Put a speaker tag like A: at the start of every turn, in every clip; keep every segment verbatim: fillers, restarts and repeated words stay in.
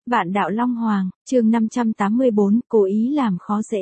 A: Vạn đạo Long Hoàng, chương năm trăm tám mươi bốn, cố ý làm khó dễ.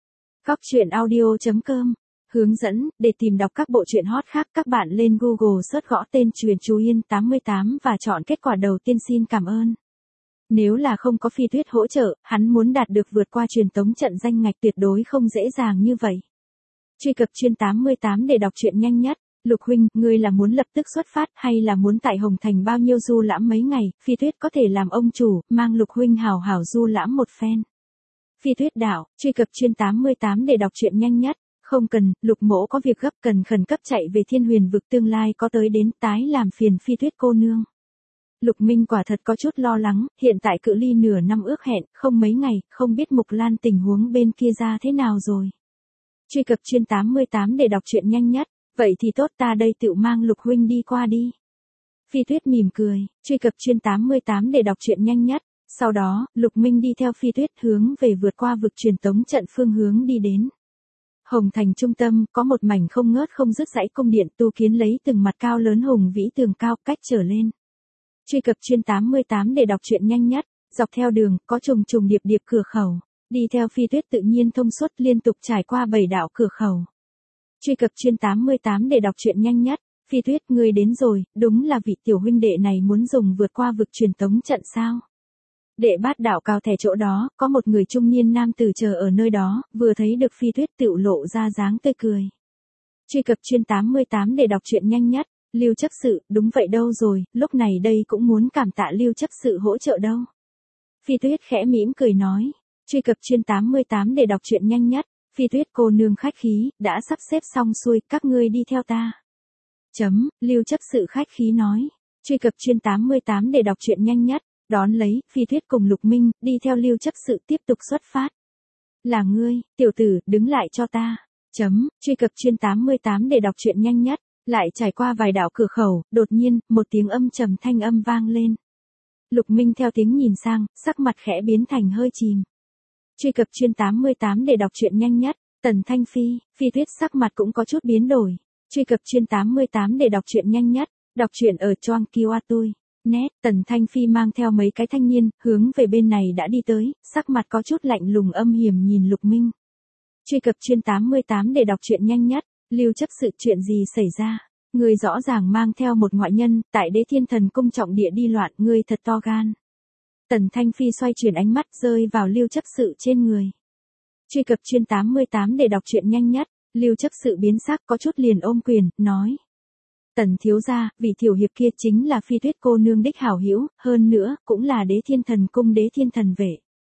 A: Góc truyện audio chấm com. Hướng dẫn, để tìm đọc các bộ truyện hot khác các bạn lên Google search gõ tên Truyện Chú Yên tám mươi tám và chọn kết quả đầu tiên xin cảm ơn. Nếu là không có Phi Tuyết hỗ trợ, hắn muốn đạt được vượt qua truyền tống trận danh ngạch tuyệt đối không dễ dàng như vậy. Truy cập chuyên tám mươi tám để đọc truyện nhanh nhất. Lục huynh, ngươi là muốn lập tức xuất phát hay là muốn tại Hồng Thành bao nhiêu du lãm mấy ngày, Phi Tuyết có thể làm ông chủ, mang Lục huynh hào hảo du lãm một phen. Phi Tuyết đạo, truy cập chuyên tám mươi tám để đọc truyện nhanh nhất. Không cần, Lục mỗ có việc gấp cần khẩn cấp chạy về Thiên Huyền vực tương lai có tới đến tái làm phiền Phi Tuyết cô nương. Lục Minh quả thật có chút lo lắng, hiện tại cự ly nửa năm ước hẹn, không mấy ngày, không biết Mục Lan tình huống bên kia ra thế nào rồi. Truy cập chuyên tám mươi tám để đọc truyện nhanh nhất. Vậy thì tốt, ta đây tự mang Lục huynh đi qua đi. Phi Tuyết mỉm cười, truy cập chuyên tám mươi tám để đọc truyện nhanh nhất. Sau đó, Lục Minh đi theo Phi Tuyết hướng về vượt qua vực truyền tống trận phương hướng đi đến. Hồng Thành trung tâm, có một mảnh không ngớt không dứt dãy cung điện tu kiến lấy từng mặt cao lớn hùng vĩ tường cao cách trở lên. Truy cập chuyên tám mươi tám để đọc truyện nhanh nhất. Dọc theo đường, có trùng trùng điệp điệp cửa khẩu. Đi theo Phi Tuyết tự nhiên thông suốt liên tục trải qua bảy đạo cửa khẩu. Truy cập chuyên tám mươi tám để đọc truyện nhanh nhất. Phi Tuyết, ngươi đến rồi, đúng là vị tiểu huynh đệ này muốn dùng vượt qua vực truyền tống trận sao? Đệ Bát đạo cao thẻ chỗ đó, có một người trung niên nam tử chờ ở nơi đó, vừa thấy được Phi Tuyết tựu lộ ra dáng tươi cười. Truy cập chuyên tám mươi tám để đọc truyện nhanh nhất. Lưu chấp sự, đúng vậy đâu rồi, lúc này đây cũng muốn cảm tạ Lưu chấp sự hỗ trợ đâu. Phi Tuyết khẽ mỉm cười nói. Truy cập chuyên tám mươi tám để đọc truyện nhanh nhất. Phi Tuyết cô nương khách khí, đã sắp xếp xong xuôi, các ngươi đi theo ta. Chấm, Lưu chấp sự khách khí nói. Truy cập chuyên tám mươi tám để đọc truyện nhanh nhất. Đón lấy, Phi Tuyết cùng Lục Minh, đi theo Lưu chấp sự tiếp tục xuất phát. Là ngươi, tiểu tử, đứng lại cho ta. Chấm, truy cập chuyên tám mươi tám để đọc truyện nhanh nhất. Lại trải qua vài đạo cửa khẩu, đột nhiên, một tiếng âm trầm thanh âm vang lên. Lục Minh theo tiếng nhìn sang, sắc mặt khẽ biến thành hơi chìm. Truy cập chuyên tám mươi tám để đọc truyện nhanh nhất. Tần Thanh Phi, Phi Tuyết sắc mặt cũng có chút biến đổi. Truy cập chuyên tám mươi tám để đọc truyện nhanh nhất. Đọc truyện ở Choang Kiwa Tui. Nét, Tần Thanh Phi mang theo mấy cái thanh niên, hướng về bên này đã đi tới, sắc mặt có chút lạnh lùng âm hiểm nhìn Lục Minh. Truy cập chuyên tám mươi tám để đọc truyện nhanh nhất. Lưu chấp sự, chuyện gì xảy ra? Ngươi rõ ràng mang theo một ngoại nhân, tại Đế Thiên Thần cung trọng địa đi loạn, ngươi thật to gan. Tần Thanh Phi xoay chuyển ánh mắt rơi vào Lưu chấp sự trên người. Truy cập chuyên tám mươi tám để đọc truyện nhanh nhất. Lưu chấp sự biến sắc có chút liền ôm quyền, nói. Tần thiếu gia, vị tiểu hiệp kia chính là Phi Tuyết cô nương đích hảo hữu, hơn nữa, cũng là Đế Thiên Thần cung Đế Thiên Thần vệ.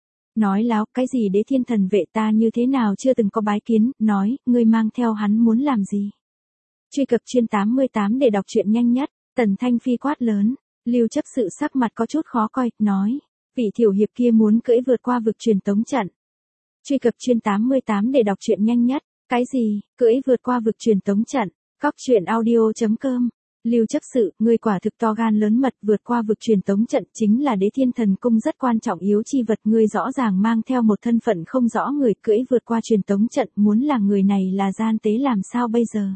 A: Nói láo, cái gì Đế Thiên Thần vệ ta như thế nào chưa từng có bái kiến, nói, ngươi mang theo hắn muốn làm gì? Truy cập chuyên tám mươi tám để đọc truyện nhanh nhất. Tần Thanh Phi quát lớn. Lưu chấp sự sắc mặt có chút khó coi, nói. Vị tiểu hiệp kia muốn cưỡi vượt qua vực truyền tống trận. Truy cập chuyên tám mươi tám để đọc truyện nhanh nhất. Cái gì, cưỡi vượt qua vực truyền tống trận? Góc truyện audio chấm com. Lưu chấp sự, ngươi quả thực to gan lớn mật, vượt qua vực truyền tống trận chính là Đế Thiên Thần cung rất quan trọng yếu chi vật, ngươi rõ ràng mang theo một thân phận không rõ người cưỡi vượt qua truyền tống trận, muốn là người này là gian tế làm sao bây giờ?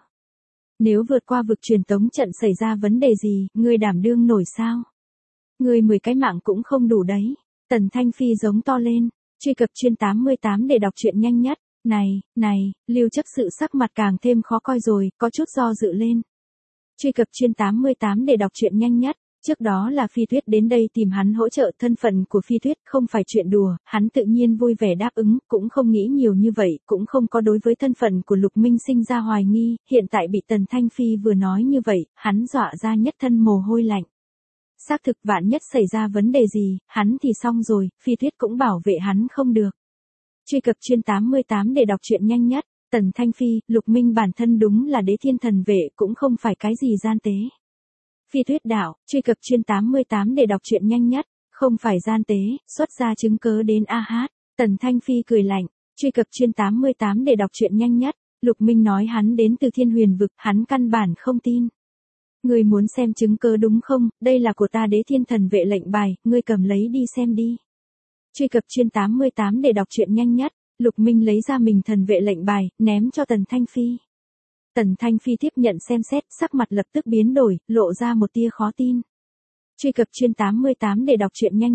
A: Nếu vượt qua vực truyền tống trận xảy ra vấn đề gì, ngươi đảm đương nổi sao? Ngươi mười cái mạng cũng không đủ đấy. Tần Thanh Phi giống to lên. Truy cập chuyên tám mươi tám để đọc truyện nhanh nhất. Này, này, Lưu chấp sự sắc mặt càng thêm khó coi rồi, có chút do dự lên. Truy cập chuyên tám mươi tám để đọc truyện nhanh nhất. Trước đó là Phi Tuyết đến đây tìm hắn hỗ trợ, thân phận của Phi Tuyết không phải chuyện đùa, hắn tự nhiên vui vẻ đáp ứng, cũng không nghĩ nhiều như vậy, cũng không có đối với thân phận của Lục Minh sinh ra hoài nghi, hiện tại bị Tần Thanh Phi vừa nói như vậy, hắn dọa ra nhất thân mồ hôi lạnh. Xác thực vạn nhất xảy ra vấn đề gì, hắn thì xong rồi, Phi Tuyết cũng bảo vệ hắn không được. Truy cập chuyên tám mươi tám để đọc truyện nhanh nhất. Tần Thanh Phi, Lục Minh bản thân đúng là Đế Thiên Thần vệ, cũng không phải cái gì gian tế. Phi Tuyết đạo, truy cập chuyên tám mươi tám để đọc truyện nhanh nhất. Không phải gian tế, xuất ra chứng cớ đến a hát. Tần Thanh Phi cười lạnh. Truy cập chuyên tám mươi tám để đọc truyện nhanh nhất. Lục Minh nói hắn đến từ Thiên Huyền vực, hắn căn bản không tin. Ngươi muốn xem chứng cớ đúng không? Đây là của ta Đế Thiên Thần vệ lệnh bài, ngươi cầm lấy đi xem đi. Truy cập chuyên tám mươi tám để đọc truyện nhanh nhất. Lục Minh lấy ra mình thần vệ lệnh bài, ném cho Tần Thanh Phi. Tần Thanh Phi tiếp nhận xem xét, sắc mặt lập tức biến đổi, lộ ra một tia khó tin. Truy cập chuyên tám mươi tám để đọc truyện nhanh nhất.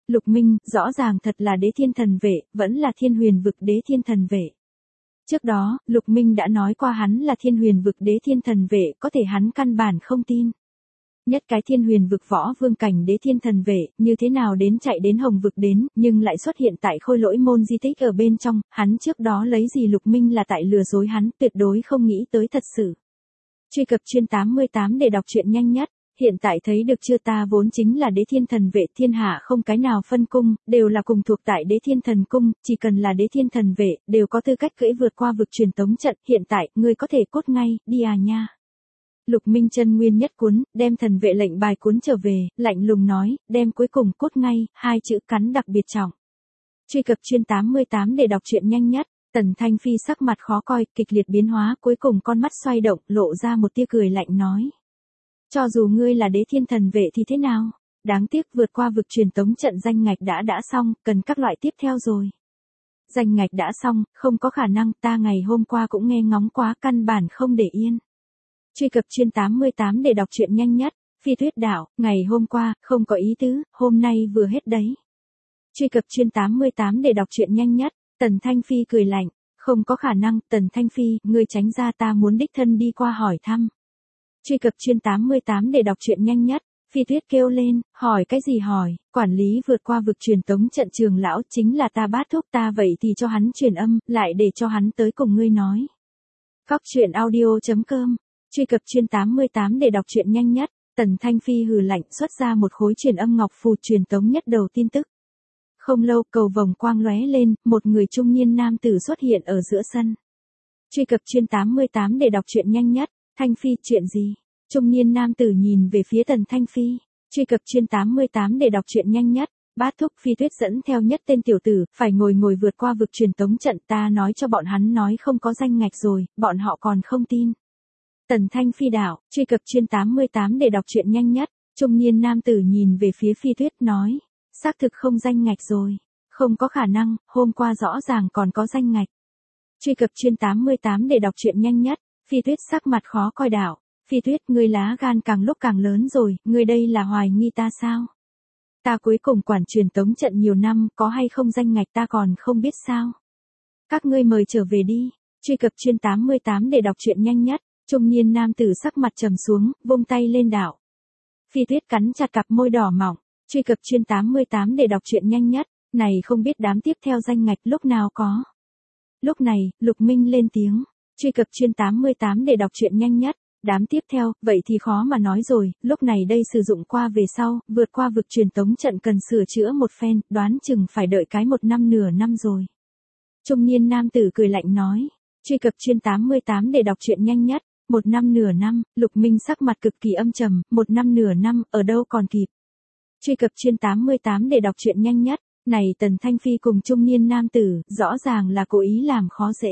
A: Lục Minh, rõ ràng thật là đế thiên thần vệ, vẫn là thiên huyền vực đế thiên thần vệ. Trước đó, Lục Minh đã nói qua hắn là thiên huyền vực đế thiên thần vệ, có thể hắn căn bản không tin. Nhất cái thiên huyền vực võ vương cảnh đế thiên thần vệ, như thế nào đến chạy đến hồng vực đến, nhưng lại xuất hiện tại khôi lỗi môn di tích ở bên trong, hắn trước đó lấy gì Lục Minh là tại lừa dối hắn, tuyệt đối không nghĩ tới thật sự. Truy cập chuyên tám mươi tám để đọc truyện nhanh nhất, hiện tại thấy được chưa, ta vốn chính là đế thiên thần vệ, thiên hạ không cái nào phân cung, đều là cùng thuộc tại đế thiên thần cung, chỉ cần là đế thiên thần vệ, đều có tư cách cưỡi vượt qua vực truyền tống trận, hiện tại, ngươi có thể cốt ngay, đi à nha. Lục Minh chân nguyên nhất cuốn, đem thần vệ lệnh bài cuốn trở về, lạnh lùng nói, đem cuối cùng cốt ngay, hai chữ cắn đặc biệt trọng. Truy cập chuyên tám mươi tám để đọc truyện nhanh nhất, Tần Thanh Phi sắc mặt khó coi, kịch liệt biến hóa, cuối cùng con mắt xoay động, lộ ra một tia cười lạnh nói. Cho dù ngươi là đế thiên thần vệ thì thế nào? Đáng tiếc vượt qua vực truyền tống trận danh ngạch đã đã xong, cần các loại tiếp theo rồi. Danh ngạch đã xong, không có khả năng, ta ngày hôm qua cũng nghe ngóng quá, căn bản không để yên. Truy cập chuyên tám mươi tám để đọc truyện nhanh nhất, Phi Tuyết đạo, ngày hôm qua, không có ý tứ, hôm nay vừa hết đấy. Truy cập chuyên tám mươi tám để đọc truyện nhanh nhất, Tần Thanh Phi cười lạnh, không có khả năng, Tần Thanh Phi, ngươi tránh ra, ta muốn đích thân đi qua hỏi thăm. Truy cập chuyên tám mươi tám để đọc truyện nhanh nhất, Phi Tuyết kêu lên, hỏi cái gì hỏi, quản lý vượt qua vực truyền tống trận trường lão chính là ta bát thúc ta, vậy thì cho hắn truyền âm, lại để cho hắn tới cùng ngươi nói. Cóc truyện audio chấm com, truy cập chuyên tám mươi tám để đọc truyện nhanh nhất, Tần Thanh Phi hừ lạnh xuất ra một khối truyền âm ngọc phù truyền tống nhất đầu tin tức. Không lâu, cầu vồng quang lóe lên, một người trung niên nam tử xuất hiện ở giữa sân. Truy cập chuyên tám mươi tám để đọc truyện nhanh nhất, Thanh Phi, chuyện gì? Trung niên nam tử nhìn về phía Tần Thanh Phi. Truy cập chuyên tám mươi tám để đọc truyện nhanh nhất, bát thúc Phi Tuyết dẫn theo nhất tên tiểu tử, phải ngồi ngồi vượt qua vực truyền tống trận, ta nói cho bọn hắn nói không có danh ngạch rồi, bọn họ còn không tin. Tần Thanh Phi đạo, truy cập chuyên tám mươi tám để đọc truyện nhanh nhất, trung niên nam tử nhìn về phía Phi Tuyết nói, xác thực không danh ngạch rồi, không có khả năng, hôm qua rõ ràng còn có danh ngạch. Truy cập chuyên tám mươi tám để đọc truyện nhanh nhất, Phi Tuyết sắc mặt khó coi đạo, Phi Tuyết, ngươi lá gan càng lúc càng lớn rồi, ngươi đây là hoài nghi ta sao? Ta cuối cùng quản truyền tống trận nhiều năm, có hay không danh ngạch ta còn không biết sao? Các ngươi mời trở về đi. Truy cập chuyên tám mươi tám để đọc truyện nhanh nhất, trung niên nam tử sắc mặt trầm xuống, vung tay lên đạo. Phi Tuyết cắn chặt cặp môi đỏ mỏng, truy cập chuyên tám mươi tám để đọc truyện nhanh nhất, này không biết đám tiếp theo danh ngạch lúc nào có. Lúc này, Lục Minh lên tiếng, truy cập chuyên tám mươi tám để đọc truyện nhanh nhất, đám tiếp theo, vậy thì khó mà nói rồi, lúc này đây sử dụng qua về sau, vượt qua vực truyền tống trận cần sửa chữa một phen, đoán chừng phải đợi cái một năm nửa năm rồi. Trung niên nam tử cười lạnh nói, truy cập chuyên tám mươi tám để đọc truyện nhanh nhất, một năm nửa năm, Lục Minh sắc mặt cực kỳ âm trầm, một năm nửa năm, ở đâu còn kịp. Truy cập chuyên tám mươi tám để đọc truyện nhanh nhất, này Tần Thanh Phi cùng trung niên nam tử, rõ ràng là cố ý làm khó dễ.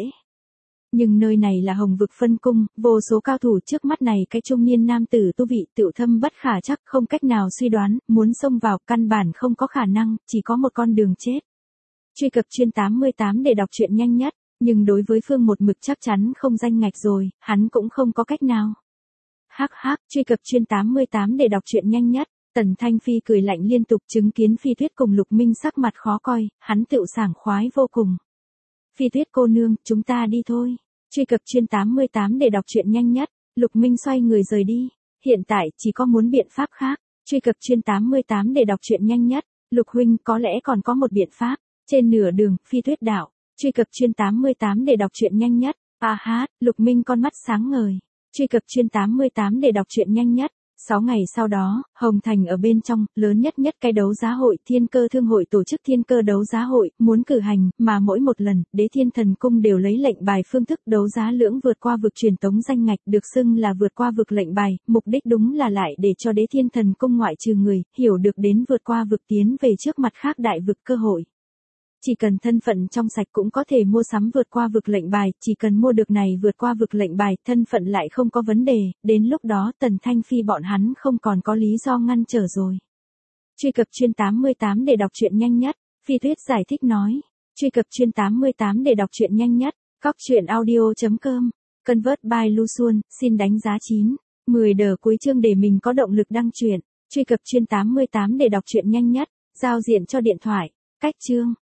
A: Nhưng nơi này là hồng vực phân cung, vô số cao thủ trước mắt này cái trung niên nam tử tu vị tựu thâm bất khả chắc, không cách nào suy đoán, muốn xông vào căn bản không có khả năng, chỉ có một con đường chết. Truy cập chuyên tám mươi tám để đọc truyện nhanh nhất, nhưng đối với phương một mực chắc chắn không danh ngạch rồi, hắn cũng không có cách nào. Hắc hắc, truy cập chuyên tám mươi tám để đọc truyện nhanh nhất, Tần Thanh Phi cười lạnh liên tục chứng kiến Phi Tuyết cùng Lục Minh sắc mặt khó coi, hắn tựu sảng khoái vô cùng. Phi Tuyết cô nương, chúng ta đi thôi. Truy cập chuyên tám mươi tám để đọc truyện nhanh nhất, Lục Minh xoay người rời đi. Hiện tại, chỉ có muốn biện pháp khác. Truy cập chuyên tám mươi tám để đọc truyện nhanh nhất, Lục huynh có lẽ còn có một biện pháp. Trên nửa đường, Phi Tuyết đạo. Truy cập chuyên tám mươi tám để đọc truyện nhanh nhất. À hát, Lục Minh con mắt sáng ngời. Truy cập chuyên tám mươi tám để đọc truyện nhanh nhất. Sáu ngày sau đó, Hồng Thành ở bên trong, lớn nhất nhất cái đấu giá hội Thiên Cơ Thương hội tổ chức Thiên Cơ đấu giá hội, muốn cử hành, mà mỗi một lần, Đế Thiên Thần Cung đều lấy lệnh bài phương thức đấu giá lưỡng vượt qua vực truyền tống danh ngạch, được xưng là vượt qua vực lệnh bài, mục đích đúng là lại để cho Đế Thiên Thần Cung ngoại trừ người, hiểu được đến vượt qua vực tiến về trước mặt khác đại vực cơ hội. Chỉ cần thân phận trong sạch cũng có thể mua sắm vượt qua vực lệnh bài, chỉ cần mua được này vượt qua vực lệnh bài, thân phận lại không có vấn đề, đến lúc đó Tần Thanh Phi bọn hắn không còn có lý do ngăn trở rồi. Truy cập chuyên tám mươi tám để đọc truyện nhanh nhất, Phi Tuyết giải thích nói. Truy cập chuyên tám mươi tám để đọc truyện nhanh nhất, cóc truyện audio chấm com, Convert by Lu Xuân, xin đánh giá chín, mười đờ cuối chương để mình có động lực đăng truyện. Truy cập chuyên tám mươi tám để đọc truyện nhanh nhất. Giao diện cho điện thoại. Cách chương.